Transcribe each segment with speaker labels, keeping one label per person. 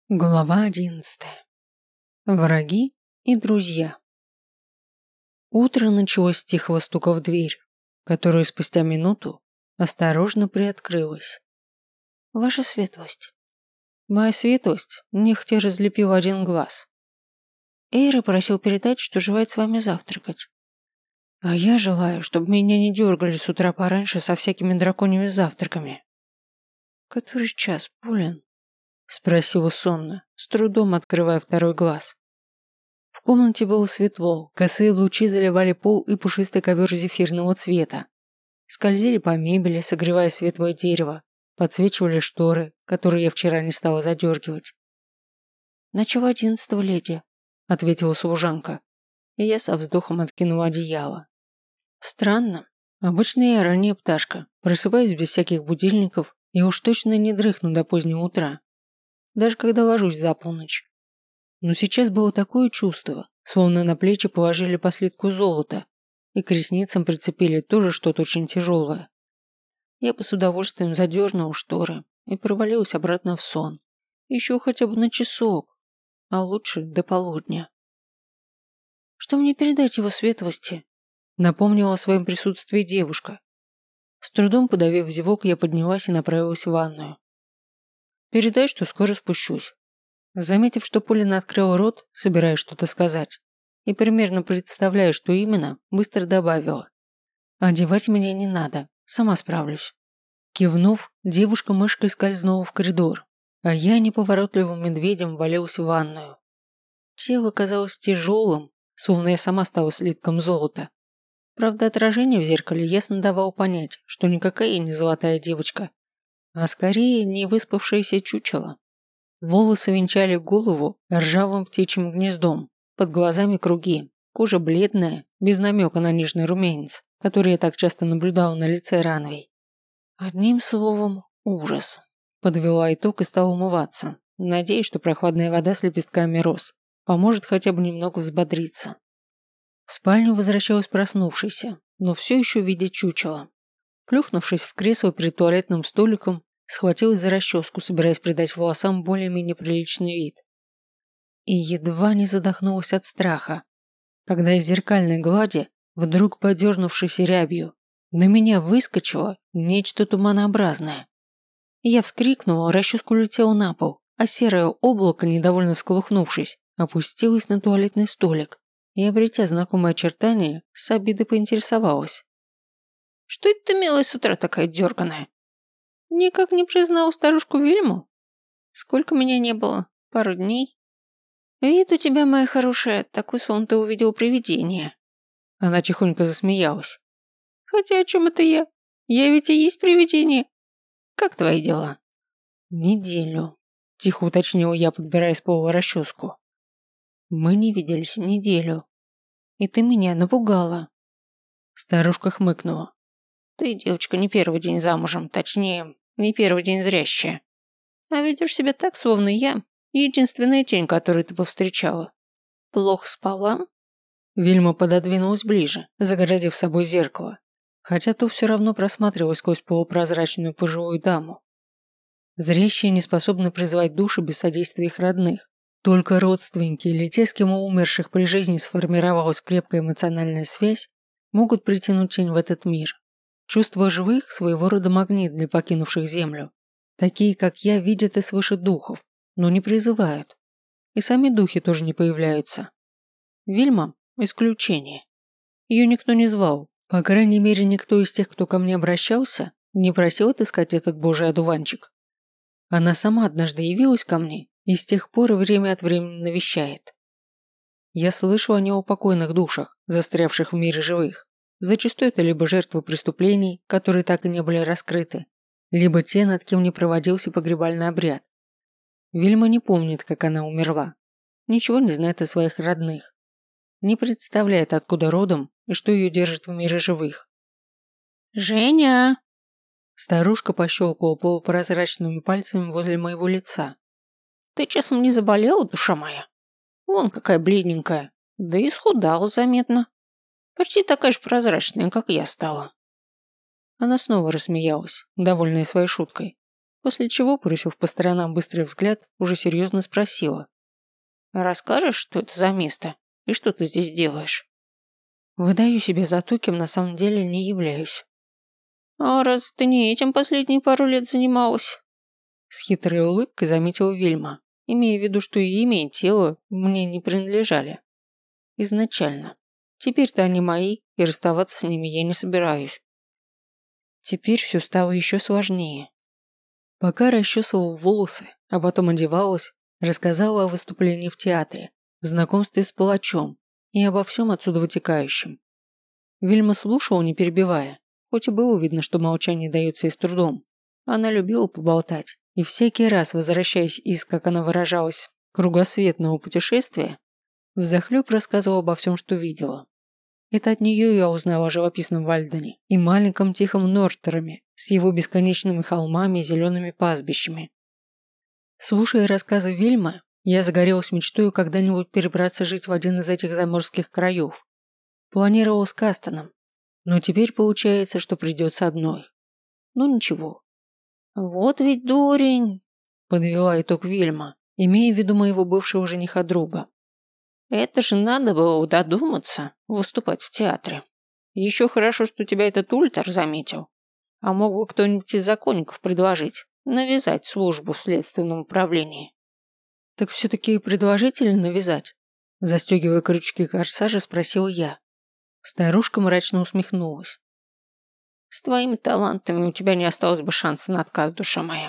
Speaker 1: Глава 11. Враги и друзья. Утро началось с тихого стука в дверь, которая спустя минуту осторожно приоткрылась. «Ваша светлость». Моя светлость нехотя разлепила один глаз. Эйра просил передать, что желает с вами завтракать. А я желаю, чтобы меня не дергали с утра пораньше со всякими драконьими завтраками. Который час, Полин? Спросила сонно, с трудом открывая второй глаз. В комнате было светло, косые лучи заливали пол и пушистый ковер зефирного цвета. Скользили по мебели, согревая светлое дерево, подсвечивали шторы, которые я вчера не стала задергивать. «Начало 11-го, леди», — ответила служанка, и я со вздохом откинула одеяло. Странно. Обычно я ранняя пташка, просыпаюсь без всяких будильников и уж точно не дрыхну до позднего утра. Даже когда ложусь за полночь. Но сейчас было такое чувство, словно на плечи положили по слитку золота и к ресницам прицепили тоже что-то очень тяжелое. Я бы с удовольствием задернула шторы и провалилась обратно в сон. Еще хотя бы на часок, а лучше до полудня. «Что мне передать его светлости?» Напомнила о своем присутствии девушка. С трудом подавив зевок, я поднялась и направилась в ванную. «Передай, что скоро спущусь». Заметив, что Полина открыла рот, собираясь что-то сказать, и примерно представляя, что именно, быстро добавила. «Одевать меня не надо, сама справлюсь». Кивнув, девушка мышкой скользнула в коридор, а я неповоротливым медведем валился в ванную. Тело казалось тяжелым, словно я сама стала слитком золота. Правда, отражение в зеркале ясно давало понять, что никакая я не золотая девочка, а скорее не выспавшееся чучело. Волосы венчали голову ржавым птичьим гнездом, под глазами круги, кожа бледная, без намека на нежный румянец, который я так часто наблюдала на лице Ранвей. Одним словом, ужас. Подвела итог и стала умываться, надеясь, что прохладная вода с лепестками роз поможет хотя бы немного взбодриться. В спальню возвращалась проснувшейся, но все еще видя чучело. Плюхнувшись в кресло перед туалетным столиком, схватилась за расческу, собираясь придать волосам более-менее приличный вид. И едва не задохнулась от страха, когда из зеркальной глади, вдруг подернувшейся рябью, на меня выскочило нечто туманообразное. Я вскрикнула, расческа улетела на пол, а серое облако, недовольно всколыхнувшись, опустилось на туалетный столик и, обретя знакомое очертание, с обидой поинтересовалась. «Что это ты, милая, с утра такая дерганая? Никак не признала старушку Вильму? Сколько меня не было? Пару дней? Вид у тебя, моя хорошая, такой, словно ты увидела привидение». Она тихонько засмеялась. «Хотя о чем это я? Я ведь и есть привидение. Как твои дела?» «Неделю», – тихо уточнила я, подбирая с пола расческу. «Мы не виделись неделю. И ты меня напугала». Старушка хмыкнула. «Ты, девочка, не первый день замужем, точнее, не первый день зрящая. А ведешь себя так, словно я единственная тень, которую ты повстречала. Плохо спала?» Вильма пододвинулась ближе, загородив собой зеркало, хотя то все равно просматривалось сквозь полупрозрачную пожилую даму. Зрящие не способны призвать души без содействия их родных. Только родственники или те, с кем у умерших при жизни сформировалась крепкая эмоциональная связь, могут притянуть тень в этот мир. Чувства живых – своего рода магнит для покинувших землю. Такие, как я, видят и слышат духов, но не призывают. И сами духи тоже не появляются. Вильма – исключение. Ее никто не звал. По крайней мере, никто из тех, кто ко мне обращался, не просил отыскать этот божий одуванчик. Она сама однажды явилась ко мне и с тех пор время от времени навещает. Я слышу о неупокоенных душах, застрявших в мире живых. Зачастую это либо жертвы преступлений, которые так и не были раскрыты, либо те, над кем не проводился погребальный обряд. Вильма не помнит, как она умерла. Ничего не знает о своих родных. Не представляет, откуда родом и что ее держит в мире живых. «Женя!» Старушка пощелкала полупрозрачными пальцами возле моего лица. «Ты часом не заболела, душа моя? Вон какая бледненькая, да и исхудала заметно. Почти такая же прозрачная, как я стала». Она снова рассмеялась, довольная своей шуткой, после чего, бросив по сторонам быстрый взгляд, уже серьезно спросила. «Расскажешь, что это за место и что ты здесь делаешь?» «Выдаю себя за то, кем на самом деле не являюсь». «А разве ты не этим последние пару лет занималась?» С хитрой улыбкой заметила Вильма, имея в виду, что и имя, и тело мне не принадлежали. Изначально. Теперь-то они мои, и расставаться с ними я не собираюсь. Теперь все стало еще сложнее. Пока расчесывала волосы, а потом одевалась, рассказала о выступлении в театре, знакомстве с палачом и обо всем отсюда вытекающем. Вильма слушала, не перебивая, хоть и было видно, что молчание дается ей с трудом. Она любила поболтать, и всякий раз, возвращаясь из, как она выражалась, кругосветного путешествия, взахлеб рассказывала обо всем, что видела. Это от нее я узнала о живописном Вальдене и маленьком тихом Нортероме с его бесконечными холмами и зелеными пастбищами. Слушая рассказы Вильмы, я загорелась мечтой когда-нибудь перебраться жить в один из этих заморских краев. Планировала с Кастоном, но теперь получается, что придется одной. Ну ничего. «Вот ведь дурень», – подвела итог Вильма, имея в виду моего бывшего жениха-друга. «Это же надо было додуматься выступать в театре. Еще хорошо, что тебя этот Ультер заметил. А мог бы кто-нибудь из законников предложить навязать службу в следственном управлении». «Так все-таки предложить или навязать?» Застегивая крючки корсажа, спросил я. Старушка мрачно усмехнулась. «С твоими талантами у тебя не осталось бы шанса на отказ, душа моя».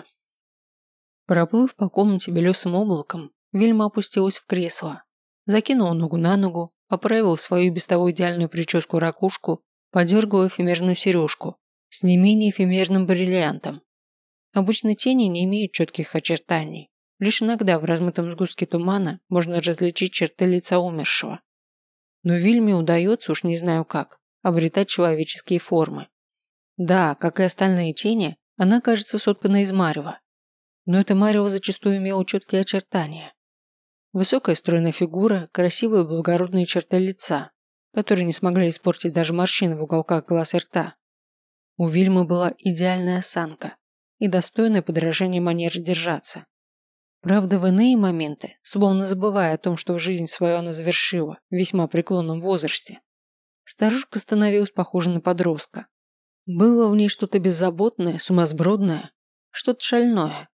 Speaker 1: Проплыв по комнате белесым облаком, Вильма опустилась в кресло. Закинула ногу на ногу, поправила свою без того идеальную прическу-ракушку, подергала эфемерную сережку с не менее эфемерным бриллиантом. Обычно тени не имеют четких очертаний. Лишь иногда в размытом сгустке тумана можно различить черты лица умершего. Но Вильме удается, уж не знаю как, обретать человеческие формы. Да, как и остальные тени, она кажется соткана из марева. Но это марево зачастую имело четкие очертания. Высокая стройная фигура, красивые благородные черты лица, которые не смогли испортить даже морщины в уголках глаз и рта. У Вильмы была идеальная осанка и достойное подражание манеры держаться. Правда, в иные моменты, словно забывая о том, что жизнь свою она завершила в весьма преклонном возрасте, старушка становилась похожа на подростка. Было в ней что-то беззаботное, сумасбродное, что-то шальное.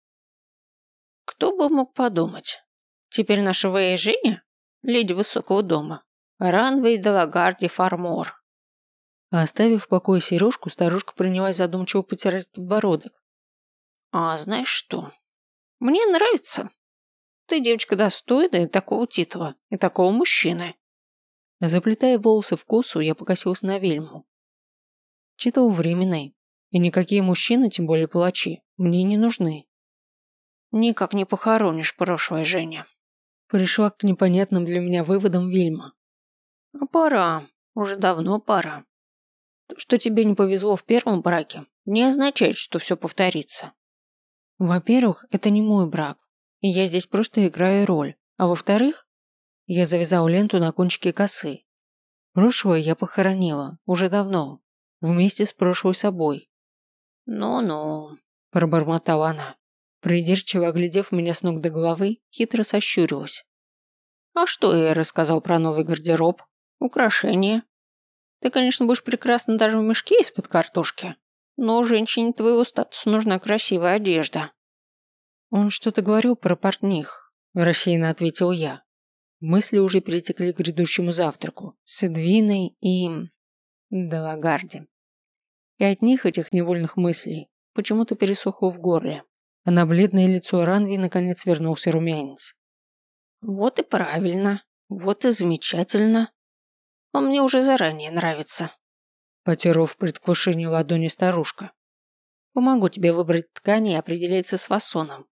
Speaker 1: Кто бы мог подумать? Теперь наша Вэя Женя, леди высокого дома, Ранвей де Лагарди Фармор. А оставив в покое сережку, старушка принялась задумчиво потирать подбородок. А знаешь что? Мне нравится. Ты девочка достойная такого титула и такого мужчины. Заплетая волосы в косу, я покосилась на Вильму. Титул временный, и никакие мужчины, тем более палачи, мне не нужны. Никак не похоронишь прошлое, Женя. Пришла к непонятным для меня выводам Вильма. А пора, уже давно пора. То, что тебе не повезло в первом браке, не означает, что все повторится. Во-первых, это не мой брак, и я здесь просто играю роль. А во-вторых, я завязала ленту на кончике косы. Прошлое я похоронила, уже давно, вместе с прошлой собой. «Ну-ну», – пробормотала она. Придирчиво оглядев меня с ног до головы, хитро сощурилась. «А что я ей рассказал про новый гардероб? Украшения? Ты, конечно, будешь прекрасна даже в мешке из-под картошки, но женщине твоего статуса нужна красивая одежда». «Он что-то говорил про портних», – рассеянно ответил я. Мысли уже перетекли к грядущему завтраку с Эдвиной и... Делагарди. И от них, этих невольных мыслей, почему-то пересохло в горле. А на бледное лицо Ранви наконец вернулся румянец. «Вот и правильно, вот и замечательно. Он мне уже заранее нравится», – потерла в предвкушении ладони старушка. «Помогу тебе выбрать ткани и определиться с фасоном.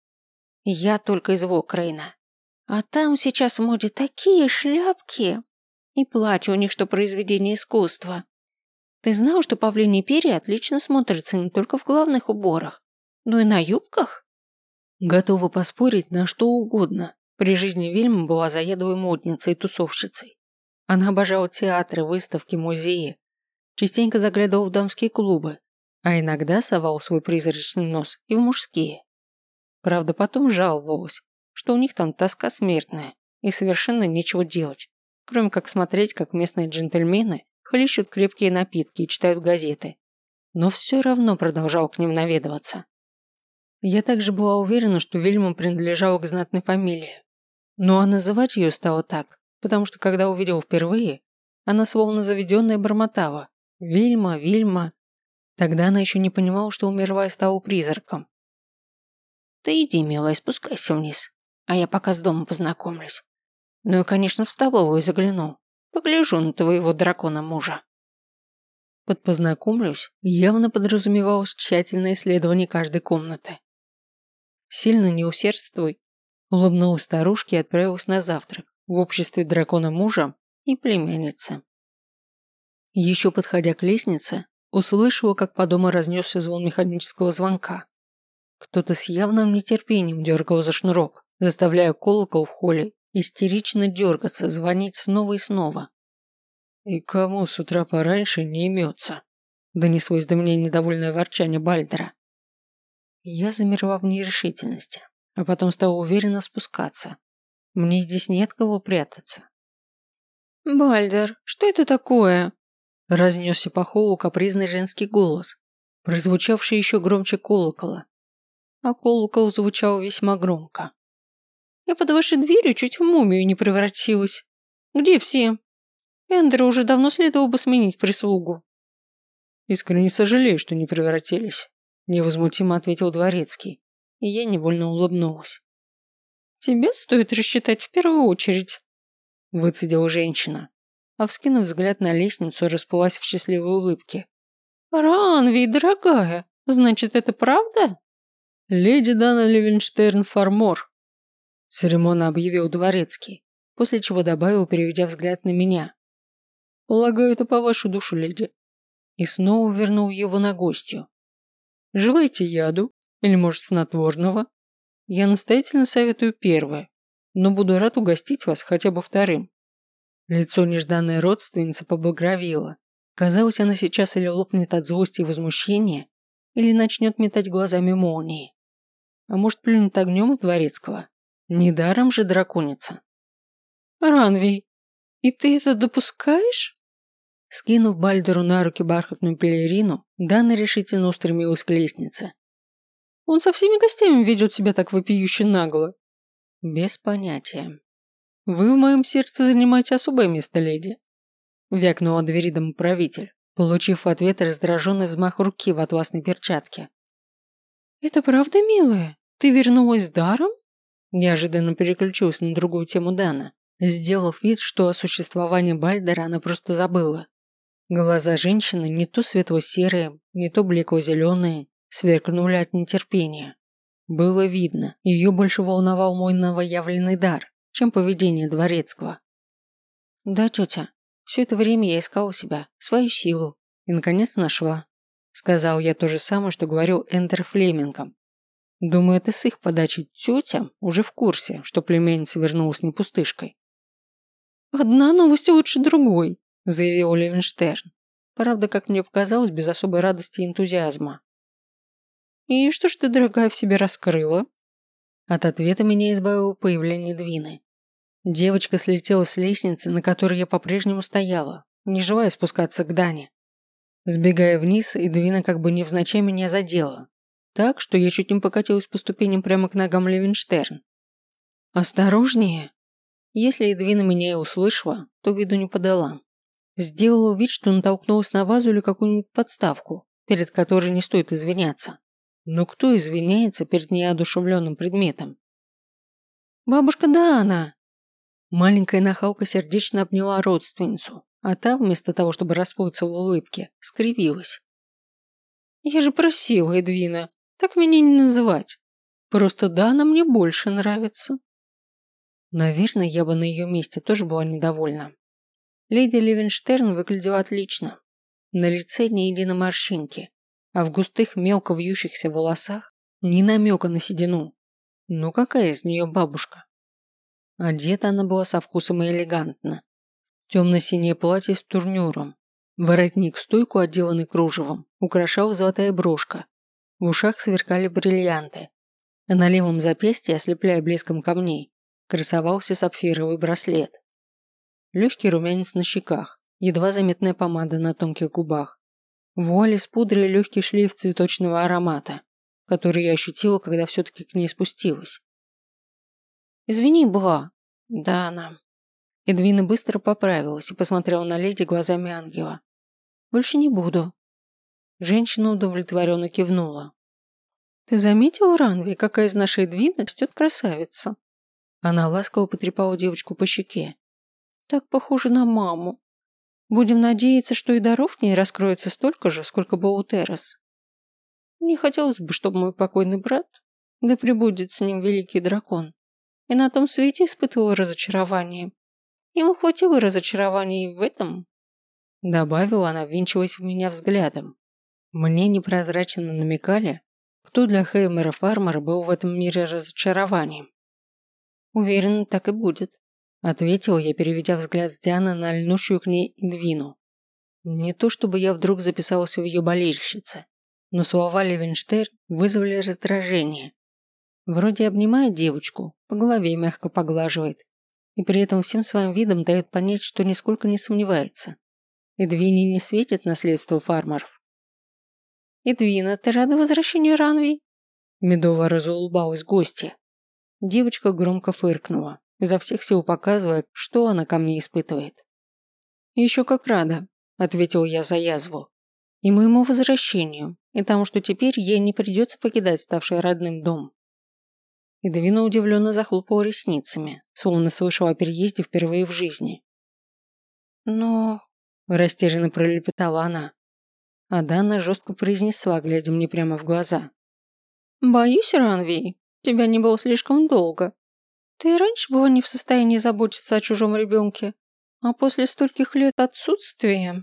Speaker 1: Я только из Вокрейна. А там сейчас в моде такие шляпки. И платья у них, что произведение искусства. Ты знал, что павлиньи перья отлично смотрятся не только в главных уборах, но и на юбках?» Готова поспорить на что угодно. При жизни Вильма была заядлой модницей и тусовщицей. Она обожала театры, выставки, музеи. Частенько заглядывала в дамские клубы, а иногда совала свой призрачный нос и в мужские. правда, потом жаловалась, что у них там тоска смертная и совершенно нечего делать, кроме как смотреть, как местные джентльмены хлещут крепкие напитки и читают газеты. Но все равно продолжал к ним наведываться. Я также была уверена, что Вильма принадлежала к знатной фамилии. Ну а называть ее стало так, потому что когда увидел впервые, она словно заведенная бормотала: «Вильма, Вильма». Тогда она еще не понимала, что умерла и стала призраком. «Ты иди, милая, спускайся вниз, а я пока с домом познакомлюсь. Ну и, конечно, в столовую загляну, погляжу на твоего дракона-мужа». Под «познакомлюсь» явно подразумевалось тщательное исследование каждой комнаты. Сильно не усердствуй, улыбнулась старушке и отправилась на завтрак в обществе дракона-мужа и племянницы. Еще подходя к лестнице, услышала, как по дому разнесся звон механического звонка. Кто-то с явным нетерпением дергал за шнурок, заставляя колокол в холле истерично дергаться, звонить снова и снова. «И кому с утра пораньше не имется?» – донеслось до меня недовольное ворчание Бальдера. Я замерла в нерешительности, а потом стала уверенно спускаться. Мне здесь нет кого прятаться. «Бальдер, что это такое?» – разнесся по холлу капризный женский голос, прозвучавший еще громче колокола. А колокол звучал весьма громко. «Я под вашей дверью чуть в мумию не превратилась. Где все? Эндера уже давно следовало бы сменить прислугу». «Искренне сожалею, что не превратились», – невозмутимо ответил дворецкий, и я невольно улыбнулась. «Тебе стоит рассчитать в первую очередь», – выцедила женщина, а вскинув взгляд на лестницу, расплылась в счастливой улыбке. «Ранви, дорогая, значит, это правда?» «Леди Дана Левенштерн Фармор», – церемонно объявил дворецкий, после чего добавил, переведя взгляд на меня. «Полагаю, это по вашу душу, леди». И снова вернул его на гостью. «Желаете яду? Или, может, снотворного? Я настоятельно советую первое, но буду рад угостить вас хотя бы вторым». Лицо нежданной родственницы побагровело. Казалось, она сейчас или лопнет от злости и возмущения, или начнет метать глазами молнии. А может, плюнет огнем от дворецкого? Недаром же драконица. «Ранвей, и ты это допускаешь?» Скинув Бальдеру на руки бархатную пелерину, Дана решительно устремилась к лестнице. «Он со всеми гостями ведет себя так вопиюще нагло». «Без понятия. Вы в моем сердце занимаете особое место, леди», – вякнул от двери домоправитель, получив в ответ раздраженный взмах руки в атласной перчатке. «Это правда, милая? Ты вернулась с даром?» Неожиданно переключилась на другую тему Дана, сделав вид, что о существовании Бальдера она просто забыла. Глаза женщины, не то светло-серые, не то блекло-зеленые, сверкнули от нетерпения. Было видно, ее больше волновал мой новоявленный дар, чем поведение дворецкого. «Да, тетя, все это время я искала себя, свою силу, и наконец нашла», – сказал я то же самое, что говорил Эндер Флемингом. Думаю, это с их подачи тетям уже в курсе, что племянница вернулась не пустышкой. «Одна новость лучше другой», – заявил Левенштерн. Правда, как мне показалось, без особой радости и энтузиазма. «И что ж ты, дорогая, в себе раскрыла?» От ответа меня избавило появление Двины. Девочка слетела с лестницы, на которой я по-прежнему стояла, не желая спускаться к Дане. Сбегая вниз, и Двина как бы невзначай меня задела, так, что я чуть не покатилась по ступеням прямо к ногам Левенштерн. «Осторожнее!» Если Эдвина меня и услышала, то виду не подала. Сделала вид, что натолкнулась на вазу или какую-нибудь подставку, перед которой не стоит извиняться. Но кто извиняется перед неодушевленным предметом? «Бабушка Дана!» Маленькая нахалка сердечно обняла родственницу, а та, вместо того, чтобы расплыться в улыбке, скривилась. «Я же просила, Эдвина, так меня не называть. Просто Дана мне больше нравится». Наверное, я бы на ее месте тоже была недовольна. Леди Левенштерн выглядела отлично. На лице ни единой морщинки, а в густых мелко вьющихся волосах ни намека на седину. Ну какая из нее бабушка? Одета она была со вкусом и элегантно. Темно-синее платье с турнюром. Воротник-стойку, отделанный кружевом, украшала золотая брошка. В ушах сверкали бриллианты. А на левом запястье, ослепляя блеском камней, красовался сапфировый браслет. Легкий румянец на щеках, едва заметная помада на тонких губах. Вуаль из пудры и легкий шлейф цветочного аромата, который я ощутила, когда все-таки к ней спустилась. «Извини, Ба». «Да, она». Эдвина быстро поправилась и посмотрела на леди глазами ангела. «Больше не буду». Женщина удовлетворенно кивнула. «Ты заметила, Ранви, какая из нашей Эдвины растет красавица?» Она ласково потрепала девочку по щеке. «Так похоже на маму. Будем надеяться, что и даров в ней раскроется столько же, сколько было у Террас. Не хотелось бы, чтобы мой покойный брат, да пребудет с ним великий дракон, и на том свете испытывал разочарование. Ему хватило разочарования и в этом», добавила она, ввинчиваясь в меня взглядом. Мне непрозрачно намекали, кто для Хеймера Фармера был в этом мире разочарованием. «Уверена, так и будет», ответила я, переведя взгляд с Дианы на льнущую к ней Эдвину. Не то чтобы я вдруг записалась в ее болельщице, но слова Левенштерн вызвали раздражение. Вроде обнимает девочку, по голове мягко поглаживает, и при этом всем своим видом дает понять, что нисколько не сомневается. Эдвине не светит наследство Фармеров. «Эдвина, ты рада возвращению Ранви?» Медово разулыбалась гостья. Девочка громко фыркнула, изо всех сил показывая, что она ко мне испытывает. «Еще как рада», – ответил я за язву. «И моему возвращению, и тому, что теперь ей не придется покидать ставший родным дом». Эдвина удивленно захлопала ресницами, словно слышала о переезде впервые в жизни. «Но...» – растерянно пролепетала она. А Дана жестко произнесла, глядя мне прямо в глаза. «Боюсь, Ранви, тебя не было слишком долго. Ты и раньше была не в состоянии заботиться о чужом ребенке, а после стольких лет отсутствия...»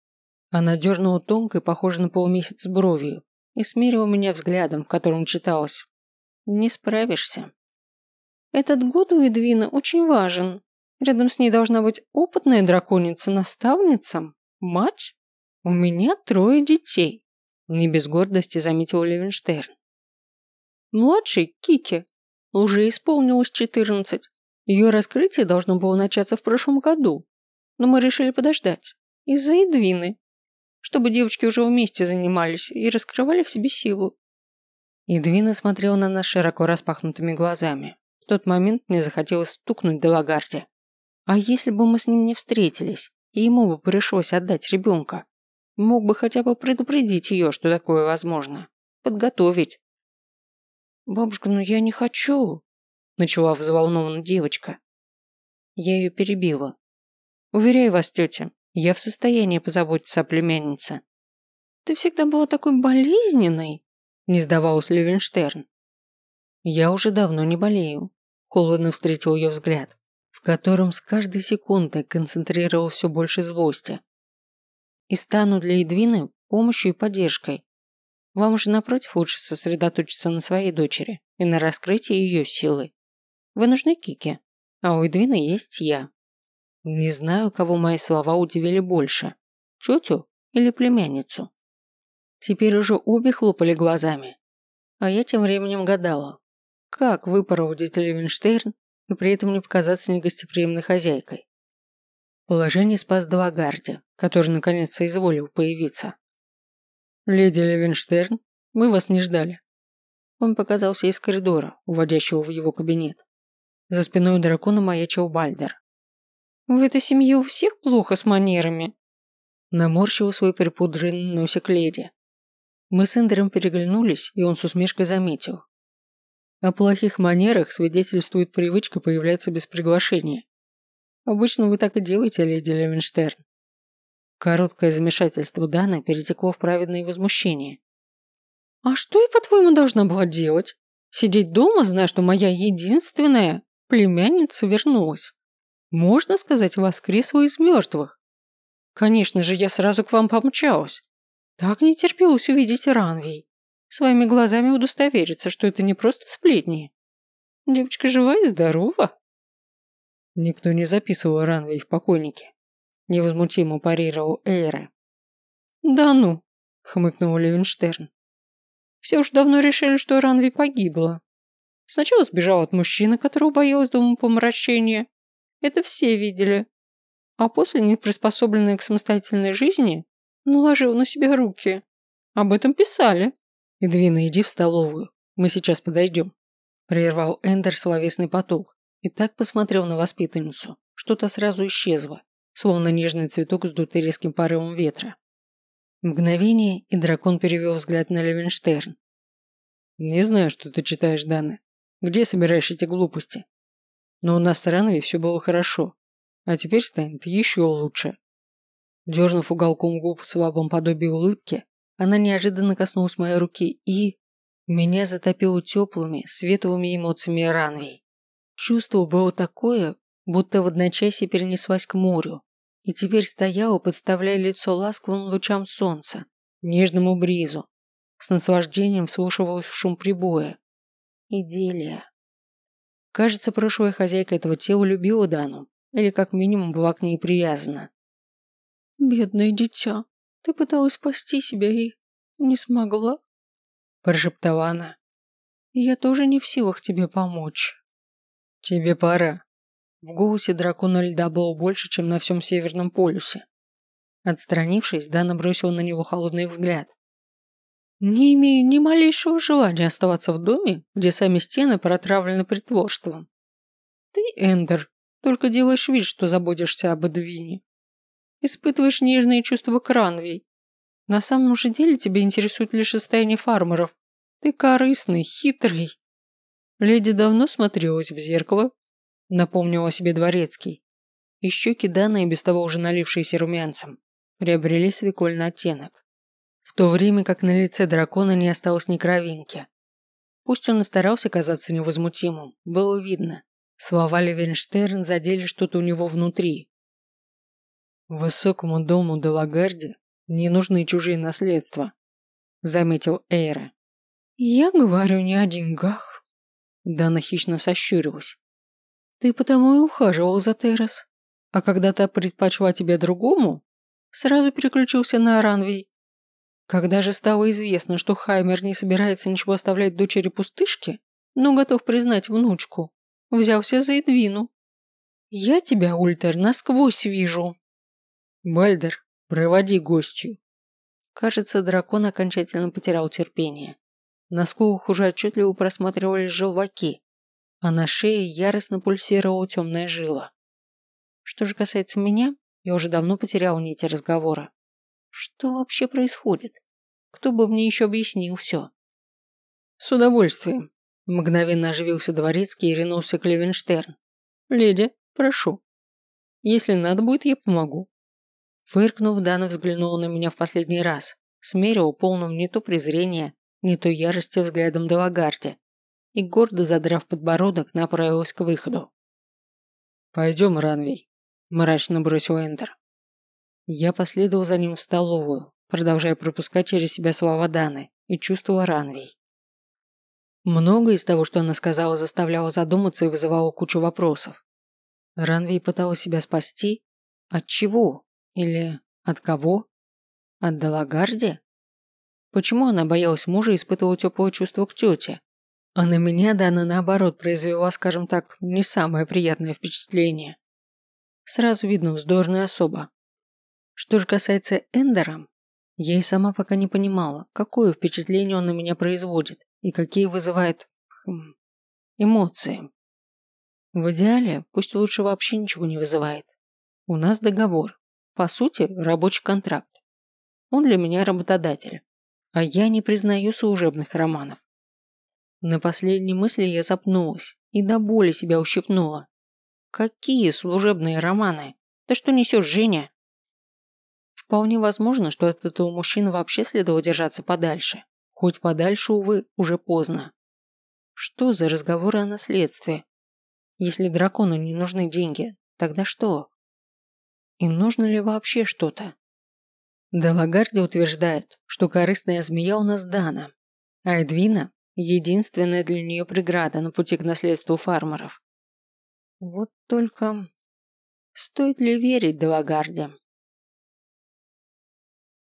Speaker 1: Она дернула тонкой, похожей на полумесяц бровью, и смерила меня взглядом, в котором читалось: «Не справишься». «Этот год у Эдвина очень важен. Рядом с ней должна быть опытная драконица-наставница, мать. У меня 3 детей», – не без гордости заметил Левенштерн. «Младшей, Кике, уже исполнилось 14. Ее раскрытие должно было начаться в прошлом году, но мы решили подождать, из-за Эдвины, чтобы девочки уже вместе занимались и раскрывали в себе силу». Эдвина смотрела на нас широко распахнутыми глазами. В тот момент мне захотелось стукнуть Делагарде. А если бы мы с ним не встретились, и ему бы пришлось отдать ребенка? Мог бы хотя бы предупредить ее, что такое возможно. Подготовить. «Бабушка, ну я не хочу», – начала взволнованно девочка. Я ее перебила. «Уверяю вас, тетя, я в состоянии позаботиться о племяннице». «Ты всегда была такой болезненной», – не сдавался Левенштерн. «Я уже давно не болею», – холодно встретил ее взгляд, в котором с каждой секундой концентрировал все больше злости. «И стану для Эдвины помощью и поддержкой. Вам же, напротив, лучше сосредоточиться на своей дочери и на раскрытии ее силы. Вы нужны Кике, а у Эдвины есть я». Не знаю, кого мои слова удивили больше – тетю или племянницу. Теперь уже обе хлопали глазами, а я тем временем гадала, как выпроводить Левенштерн и при этом не показаться негостеприимной хозяйкой. Положение спас Делагарде, который наконец соизволил появиться. «Леди Левенштерн, мы вас не ждали». Он показался из коридора, уводящего в его кабинет. За спиной у дракона маячил Бальдер. «В этой семье у всех плохо с манерами», – наморщил свой припудренный носик леди. Мы с Эндером переглянулись, и он с усмешкой заметил: «О плохих манерах свидетельствует привычка появляться без приглашения. Обычно вы так и делаете, леди Левенштерн». Короткое замешательство Даны перетекло в праведное возмущение. «А что я, по-твоему, должна была делать? Сидеть дома, зная, что моя единственная племянница вернулась? Можно сказать, воскресла из мертвых? Конечно же, я сразу к вам помчалась. Так не терпелось увидеть Ранви. Своими глазами удостовериться, что это не просто сплетни. Девочка жива и здорова». Никто не записывал Ранви в покойнике. Невозмутимо парировал Эйре. «Да ну», – хмыкнул Левенштерн. «Все уж давно решили, что Ранви погибла. Сначала сбежала от мужчины, которого боялась до умопомрачения. Это все видели. А после, не приспособленная к самостоятельной жизни, наложила на себя руки. Об этом писали. «Эдвина, иди в столовую. Мы сейчас подойдем», – прервал Эндер словесный поток и так посмотрел на воспитанницу, что та сразу исчезла, словно нежный цветок, сдутый резким порывом ветра. Мгновение, и дракон перевел взгляд на Левенштерн. «Не знаю, что ты читаешь, Дана. Где собираешь эти глупости? Но у нас с Ранвей все было хорошо, а теперь станет еще лучше». Дернув уголком губ в слабом подобии улыбки, она неожиданно коснулась моей руки и... Меня затопило теплыми, светлыми эмоциями Ранвей. Чувство было такое, будто в одночасье перенеслась к морю, и теперь стояла, подставляя лицо ласковым лучам солнца, нежному бризу, с наслаждением вслушивалась в шум прибоя. Идиллия. Кажется, прошлая хозяйка этого тела любила Дану, или как минимум была к ней привязана. «Бедное дитя, ты пыталась спасти себя и не смогла», – прошептала она. «Я тоже не в силах тебе помочь». «Тебе пора». В голосе дракона льда было больше, чем на всем Северном полюсе. Отстранившись, Дана бросила на него холодный взгляд. «Не имею ни малейшего желания оставаться в доме, где сами стены протравлены притворством. Ты, Эндер, только делаешь вид, что заботишься об Эдвине. Испытываешь нежные чувства к Ранвей. На самом же деле тебя интересует лишь состояние фармеров. Ты корыстный, хитрый». «Леди давно смотрелась в зеркало», — напомнил о себе дворецкий. И щеки Даны, и без того уже налившиеся румянцем, приобрели свекольный оттенок. В то время как на лице дракона не осталось ни кровинки. Пусть он и старался казаться невозмутимым, было видно. Слова Левенштерн задели что-то у него внутри. «Высокому дому де Лагарди не нужны чужие наследства», — заметил Эйра. «Я говорю не о деньгах». Дана хищно сощурилась. «Ты потому и ухаживал за Террас. А когда та предпочла тебя другому, сразу переключился на Ранвей. Когда же стало известно, что Хаймер не собирается ничего оставлять дочери пустышки, но готов признать внучку, взялся за Эдвину. Я тебя, Ультер, насквозь вижу». «Бальдер, проводи гостью». Кажется, дракон окончательно потерял терпение. На скулах уже отчетливо просматривались желваки, а на шее яростно пульсировала темная жила. Что же касается меня, я уже давно потерял нити разговора. Что вообще происходит? Кто бы мне еще объяснил все? «С удовольствием», – мгновенно оживился дворецкий и ринулся к Левенштерн. «Леди, прошу. Если надо будет, я помогу». Фыркнув, Дана взглянула на меня в последний раз, смерила полным не то презрения, не то ярости взглядом де Лагарди и, гордо задрав подбородок, направилась к выходу. «Пойдем, Ранвей», – мрачно бросил Эндер. Я последовал за ним в столовую, продолжая пропускать через себя слова Даны и чувства Ранвей. Многое из того, что она сказала, заставляло задуматься и вызывало кучу вопросов. Ранвей пыталась себя спасти? От чего? Или от кого? От де Лагарди? Почему она боялась мужа и испытывала теплое чувство к тете? А на меня Дана, наоборот, произвела, скажем так, не самое приятное впечатление. Сразу видно, вздорная особа. Что же касается Эндера, я и сама пока не понимала, какое впечатление он на меня производит и какие вызывает эмоции. В идеале, пусть лучше вообще ничего не вызывает. У нас договор. По сути, рабочий контракт. Он для меня работодатель. А я не признаю служебных романов. На последней мысли я запнулась и до боли себя ущипнула. Какие служебные романы? Да что несешь, Женя? Вполне возможно, что от этого мужчины вообще следовало держаться подальше. Хоть подальше, увы, уже поздно. Что за разговоры о наследстве? Если дракону не нужны деньги, тогда что? И нужно ли вообще что-то? Де Лагарди утверждает, что корыстная змея у нас Дана, а Эдвина – единственная для нее преграда на пути к наследству фармеров. Вот только... Стоит ли верить Де Лагарди?